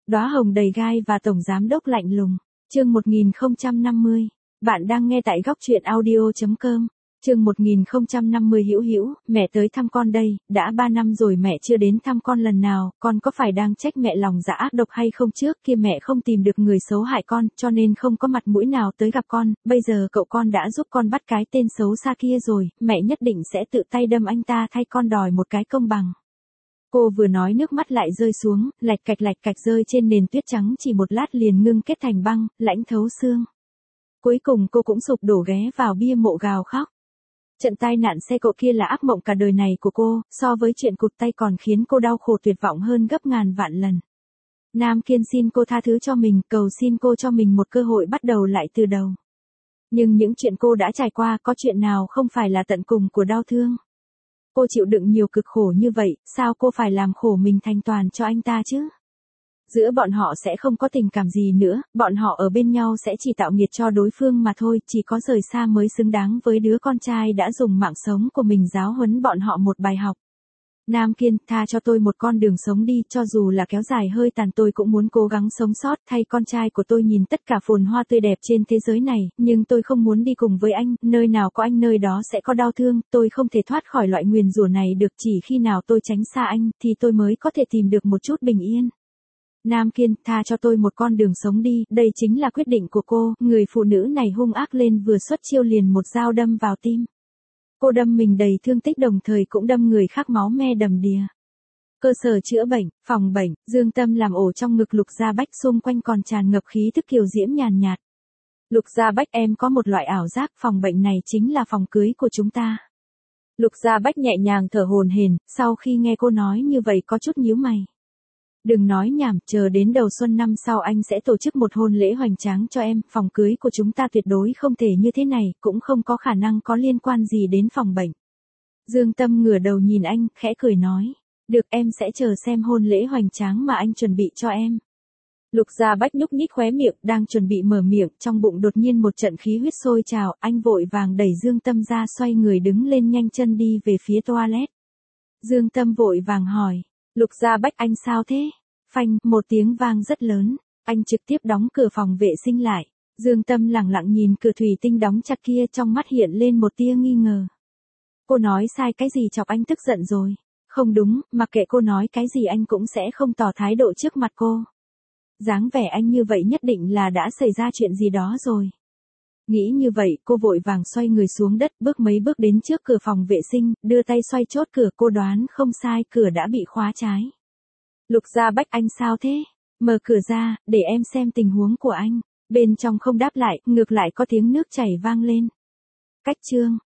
Đóa hồng đầy gai và tổng giám đốc lạnh lùng. Chương 1050. Bạn đang nghe tại góc truyện audio.com. Chương 1050. Hữu Hữu, mẹ tới thăm con đây, đã 3 năm rồi mẹ chưa đến thăm con lần nào, con có phải đang trách mẹ lòng dạ ác độc hay không? Trước kia mẹ không tìm được người xấu hại con, cho nên không có mặt mũi nào tới gặp con, bây giờ cậu con đã giúp con bắt cái tên xấu xa kia rồi, mẹ nhất định sẽ tự tay đâm anh ta thay con đòi một cái công bằng. Cô vừa nói nước mắt lại rơi xuống, lạch cạch rơi trên nền tuyết trắng, chỉ một lát liền ngưng kết thành băng, lãnh thấu xương. Cuối cùng cô cũng sụp đổ ghé vào bia mộ gào khóc. Trận tai nạn xe cộ kia là ác mộng cả đời này của cô, so với chuyện cụt tay còn khiến cô đau khổ tuyệt vọng hơn gấp ngàn vạn lần. Nam Kiên xin cô tha thứ cho mình, cầu xin cô cho mình một cơ hội bắt đầu lại từ đầu. Nhưng những chuyện cô đã trải qua, có chuyện nào không phải là tận cùng của đau thương? Cô chịu đựng nhiều cực khổ như vậy, sao cô phải làm khổ mình thành toàn cho anh ta chứ? Giữa bọn họ sẽ không có tình cảm gì nữa, bọn họ ở bên nhau sẽ chỉ tạo nghiệt cho đối phương mà thôi, chỉ có rời xa mới xứng đáng với đứa con trai đã dùng mạng sống của mình giáo huấn bọn họ một bài học. Nam Kiên, tha cho tôi một con đường sống đi, cho dù là kéo dài hơi tàn tôi cũng muốn cố gắng sống sót, thay con trai của tôi nhìn tất cả phồn hoa tươi đẹp trên thế giới này, nhưng tôi không muốn đi cùng với anh, nơi nào có anh nơi đó sẽ có đau thương, tôi không thể thoát khỏi loại nguyền rủa này được, chỉ khi nào tôi tránh xa anh, thì tôi mới có thể tìm được một chút bình yên. Nam Kiên, tha cho tôi một con đường sống đi, đây chính là quyết định của cô, người phụ nữ này hung ác lên vừa xuất chiêu liền một dao đâm vào tim. Cô đâm mình đầy thương tích đồng thời cũng đâm người khác máu me đầm đìa. Cơ sở chữa bệnh, phòng bệnh, Dương Tâm làm ổ trong ngực Lục Gia Bách, xung quanh còn tràn ngập khí tức kiều diễm nhàn nhạt. Lục Gia Bách, em có một loại ảo giác, phòng bệnh này chính là phòng cưới của chúng ta. Lục Gia Bách nhẹ nhàng thở hổn hển, sau khi nghe cô nói như vậy có chút nhíu mày. Đừng nói nhảm, chờ đến đầu xuân năm sau anh sẽ tổ chức một hôn lễ hoành tráng cho em, phòng cưới của chúng ta tuyệt đối không thể như thế này, cũng không có khả năng có liên quan gì đến phòng bệnh. Dương Tâm ngửa đầu nhìn anh, khẽ cười nói, được, em sẽ chờ xem hôn lễ hoành tráng mà anh chuẩn bị cho em. Lục Gia Bách nhúc nhích khóe miệng, đang chuẩn bị mở miệng, trong bụng đột nhiên một trận khí huyết sôi trào, anh vội vàng đẩy Dương Tâm ra, xoay người đứng lên nhanh chân đi về phía toilet. Dương Tâm vội vàng hỏi, Lục Gia Bách, anh sao thế? Phanh, một tiếng vang rất lớn, anh trực tiếp đóng cửa phòng vệ sinh lại. Dương Tâm lẳng lặng nhìn cửa thủy tinh đóng chặt kia, trong mắt hiện lên một tia nghi ngờ. Cô nói sai cái gì chọc anh tức giận rồi? Không đúng, mặc kệ cô nói cái gì anh cũng sẽ không tỏ thái độ trước mặt cô. Dáng vẻ anh như vậy nhất định là đã xảy ra chuyện gì đó rồi. Nghĩ như vậy, cô vội vàng xoay người xuống đất, bước mấy bước đến trước cửa phòng vệ sinh, đưa tay xoay chốt cửa, cô đoán không sai, cửa đã bị khóa trái. Lục Gia Bách, anh sao thế? Mở cửa ra, để em xem tình huống của anh. Bên trong không đáp lại, ngược lại có tiếng nước chảy vang lên. Cách chương.